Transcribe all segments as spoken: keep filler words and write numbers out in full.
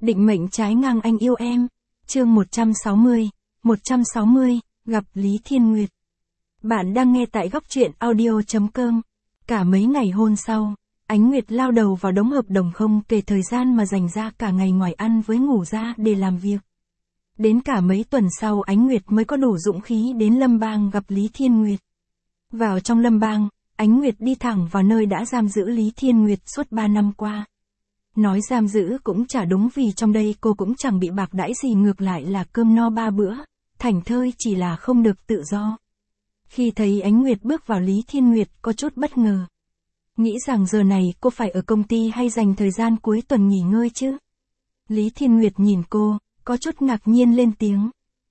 Định mệnh trái ngang anh yêu em. Chương một trăm sáu mươi. một trăm sáu mươi, gặp Lý Thiên Nguyệt. Bạn đang nghe tại góc truyện audio chấm com. Cả mấy ngày hôm sau, Ánh Nguyệt lao đầu vào đống hợp đồng không kể thời gian mà dành ra cả ngày ngoài ăn với ngủ ra để làm việc. Đến cả mấy tuần sau Ánh Nguyệt mới có đủ dũng khí đến Lâm Bang gặp Lý Thiên Nguyệt. Vào trong Lâm Bang, Ánh Nguyệt đi thẳng vào nơi đã giam giữ Lý Thiên Nguyệt suốt ba năm qua. Nói giam giữ cũng chả đúng vì trong đây cô cũng chẳng bị bạc đãi gì, ngược lại là cơm no ba bữa, thảnh thơi chỉ là không được tự do. Khi thấy Ánh Nguyệt bước vào, Lý Thiên Nguyệt có chút bất ngờ. Nghĩ rằng giờ này cô phải ở công ty hay dành thời gian cuối tuần nghỉ ngơi chứ? Lý Thiên Nguyệt nhìn cô, có chút ngạc nhiên lên tiếng.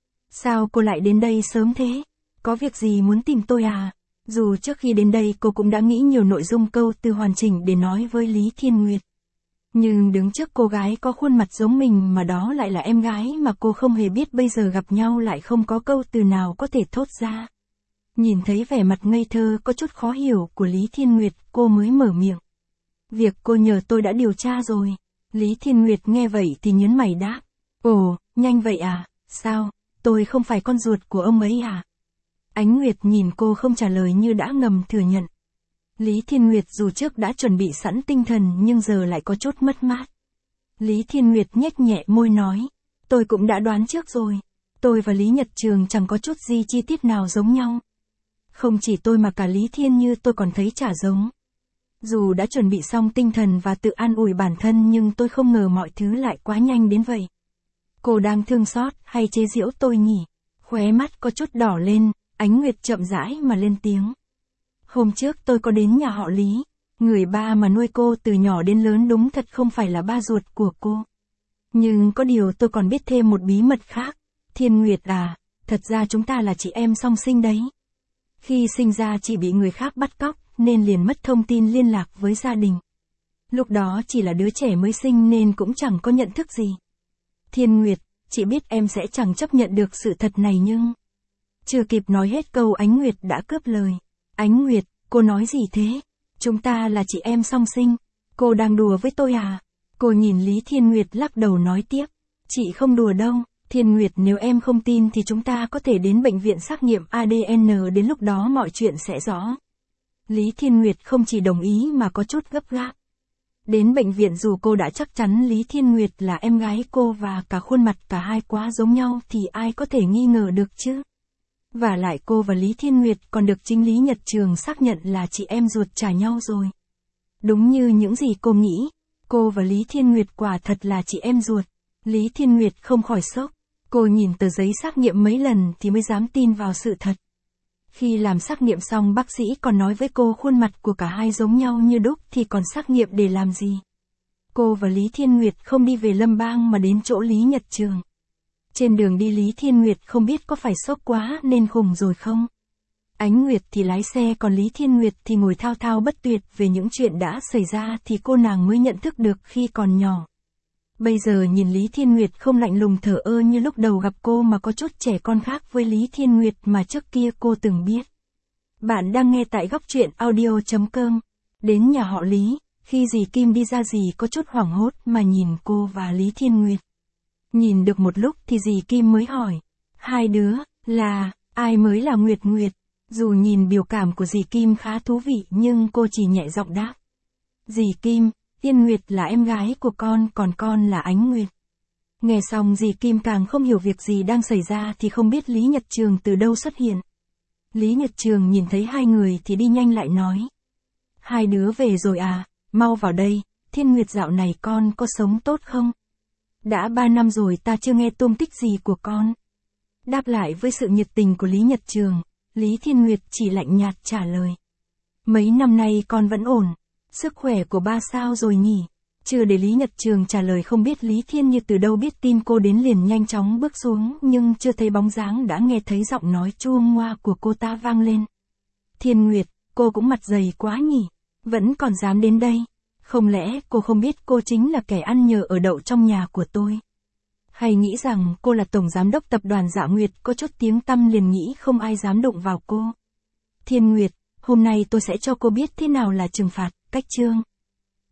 Sao cô lại đến đây sớm thế? Có việc gì muốn tìm tôi à? Dù trước khi đến đây cô cũng đã nghĩ nhiều nội dung câu từ hoàn chỉnh để nói với Lý Thiên Nguyệt. Nhưng đứng trước cô gái có khuôn mặt giống mình mà đó lại là em gái mà cô không hề biết, bây giờ gặp nhau lại không có câu từ nào có thể thốt ra. Nhìn thấy vẻ mặt ngây thơ có chút khó hiểu của Lý Thiên Nguyệt, cô mới mở miệng. Việc cô nhờ tôi đã điều tra rồi. Lý Thiên Nguyệt nghe vậy thì nhớn mày đáp. Ồ, nhanh vậy à? Sao, tôi không phải con ruột của ông ấy à? Ánh Nguyệt nhìn cô không trả lời như đã ngầm thừa nhận. Lý Thiên Nguyệt dù trước đã chuẩn bị sẵn tinh thần nhưng giờ lại có chút mất mát. Lý Thiên Nguyệt nhếch nhẹ môi nói. Tôi cũng đã đoán trước rồi. Tôi và Lý Nhật Trường chẳng có chút gì chi tiết nào giống nhau. Không chỉ tôi mà cả Lý Thiên Như tôi còn thấy chả giống. Dù đã chuẩn bị xong tinh thần và tự an ủi bản thân nhưng tôi không ngờ mọi thứ lại quá nhanh đến vậy. Cô đang thương xót hay chế giễu tôi nhỉ? Khóe mắt có chút đỏ lên, Ánh Nguyệt chậm rãi mà lên tiếng. Hôm trước tôi có đến nhà họ Lý, người ba mà nuôi cô từ nhỏ đến lớn đúng thật không phải là ba ruột của cô. Nhưng có điều tôi còn biết thêm một bí mật khác. Thiên Nguyệt à, thật ra chúng ta là chị em song sinh đấy. Khi sinh ra chị bị người khác bắt cóc, nên liền mất thông tin liên lạc với gia đình. Lúc đó chỉ là đứa trẻ mới sinh nên cũng chẳng có nhận thức gì. Thiên Nguyệt, chị biết em sẽ chẳng chấp nhận được sự thật này nhưng... Chưa kịp nói hết câu Ánh Nguyệt đã cướp lời. Ánh Nguyệt, cô nói gì thế? Chúng ta là chị em song sinh. Cô đang đùa với tôi à? Cô nhìn Lý Thiên Nguyệt lắc đầu nói tiếp. Chị không đùa đâu. Thiên Nguyệt, nếu em không tin thì chúng ta có thể đến bệnh viện xác nghiệm a đê en, đến lúc đó mọi chuyện sẽ rõ. Lý Thiên Nguyệt không chỉ đồng ý mà có chút gấp gáp. Đến bệnh viện dù cô đã chắc chắn Lý Thiên Nguyệt là em gái cô và cả khuôn mặt cả hai quá giống nhau thì ai có thể nghi ngờ được chứ? Và lại cô và Lý Thiên Nguyệt còn được chính Lý Nhật Trường xác nhận là chị em ruột trả nhau rồi. Đúng như những gì cô nghĩ, cô và Lý Thiên Nguyệt quả thật là chị em ruột. Lý Thiên Nguyệt không khỏi sốc. Cô nhìn tờ giấy xác nghiệm mấy lần thì mới dám tin vào sự thật. Khi làm xác nghiệm xong bác sĩ còn nói với cô khuôn mặt của cả hai giống nhau như đúc thì còn xác nghiệm để làm gì. Cô và Lý Thiên Nguyệt không đi về Lâm Bang mà đến chỗ Lý Nhật Trường. Trên đường đi Lý Thiên Nguyệt không biết có phải sốc quá nên khùng rồi không. Ánh Nguyệt thì lái xe còn Lý Thiên Nguyệt thì ngồi thao thao bất tuyệt về những chuyện đã xảy ra thì cô nàng mới nhận thức được khi còn nhỏ. Bây giờ nhìn Lý Thiên Nguyệt không lạnh lùng thờ ơ như lúc đầu gặp cô mà có chút trẻ con khác với Lý Thiên Nguyệt mà trước kia cô từng biết. Bạn đang nghe tại góc truyện audio chấm com. Đến nhà họ Lý, khi dì Kim đi ra dì có chút hoảng hốt mà nhìn cô và Lý Thiên Nguyệt. Nhìn được một lúc thì dì Kim mới hỏi. Hai đứa, là, ai mới là Nguyệt Nguyệt? Dù nhìn biểu cảm của dì Kim khá thú vị nhưng cô chỉ nhẹ giọng đáp. Dì Kim, Thiên Nguyệt là em gái của con, còn con là Ánh Nguyệt. Nghe xong dì Kim càng không hiểu việc gì đang xảy ra thì không biết Lý Nhật Trường từ đâu xuất hiện. Lý Nhật Trường nhìn thấy hai người thì đi nhanh lại nói. Hai đứa về rồi à, mau vào đây, Thiên Nguyệt dạo này con có sống tốt không? Đã ba năm rồi ta chưa nghe tung tích gì của con. Đáp lại với sự nhiệt tình của Lý Nhật Trường, Lý Thiên Nguyệt chỉ lạnh nhạt trả lời. Mấy năm nay con vẫn ổn. Sức khỏe của ba sao rồi nhỉ? Chưa để Lý Nhật Trường trả lời không biết Lý Thiên Như từ đâu biết tin cô đến liền nhanh chóng bước xuống nhưng chưa thấy bóng dáng đã nghe thấy giọng nói chua ngoa của cô ta vang lên. Thiên Nguyệt, cô cũng mặt dày quá nhỉ? Vẫn còn dám đến đây? Không lẽ cô không biết cô chính là kẻ ăn nhờ ở đậu trong nhà của tôi? Hay nghĩ rằng cô là tổng giám đốc tập đoàn Dạ Nguyệt có chút tiếng tăm liền nghĩ không ai dám đụng vào cô? Thiên Nguyệt, hôm nay tôi sẽ cho cô biết thế nào là trừng phạt, cách chương.